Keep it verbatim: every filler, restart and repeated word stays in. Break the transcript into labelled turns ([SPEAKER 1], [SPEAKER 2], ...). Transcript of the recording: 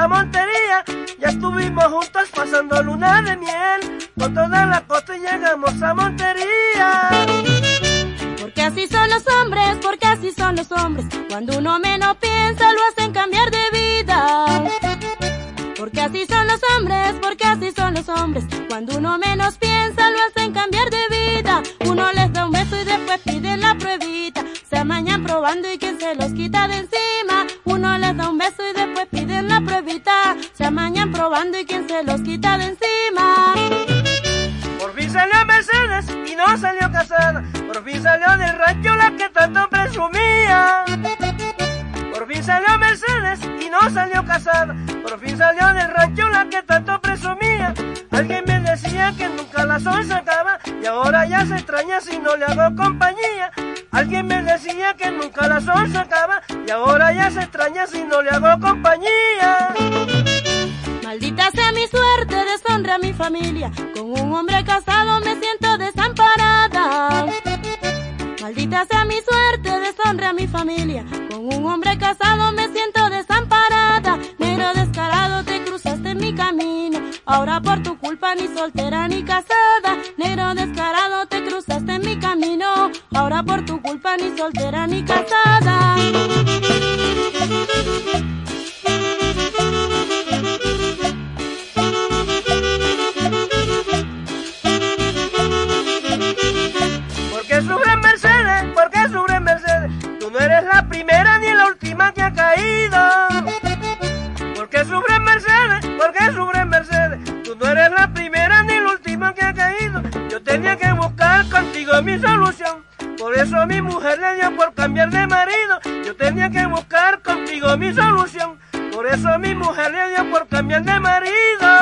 [SPEAKER 1] a Montería. Ya estuvimos juntos pasando luna de miel, por toda la costa y llegamos a Montería.
[SPEAKER 2] Porque así son los hombres, porque así son los hombres, cuando uno menos piensa lo hacen cambiar de vida. Porque así son los hombres, porque así son los hombres, cuando uno menos piensa lo hacen cambiar de vida. Uno les da un beso y después piden la pruebita, se amañan probando y quien se los quita de encima. Uno les da un beso y después piden la pruebita, se amañan probando y quien se los quita de encima.
[SPEAKER 1] Por fin salió Mercedes y no salió casada, por fin salió del rancho la que tanto presumía. Por fin salió Mercedes y no salió casada, por fin salió del rancho la que tanto presumía. Alguien me decía que nunca la sol sacaba y ahora ya se extraña si no le hago compañía. Alguien me decía que nunca la sol sacaba y ahora ya se extraña si no le hago compañía.
[SPEAKER 2] Maldita sea mi suerte, deshonra a mi familia, con un hombre casado me siento desamparada. Maldita sea mi suerte, deshonra a mi familia, con un hombre casado me siento desamparada. Negro descarado te cruzaste en mi camino, ahora por tu culpa ni soltera ni casada. Negro descarado te cruzaste en mi camino, ahora por tu culpa ni soltera ni casada.
[SPEAKER 1] ¿Por qué sufres Mercedes? ¿Por qué sufres Mercedes? Tú no eres la primera ni la última que ha caído. ¿Por qué sufres Mercedes? ¿Por qué sufres Mercedes? Tú no eres la primera ni la última que ha caído. Yo tenía que buscar contigo mi solución, por eso mi mujer le dio por cambiar de marido. Yo tenía que buscar contigo mi solución, por eso mi mujer le dio por cambiar de marido.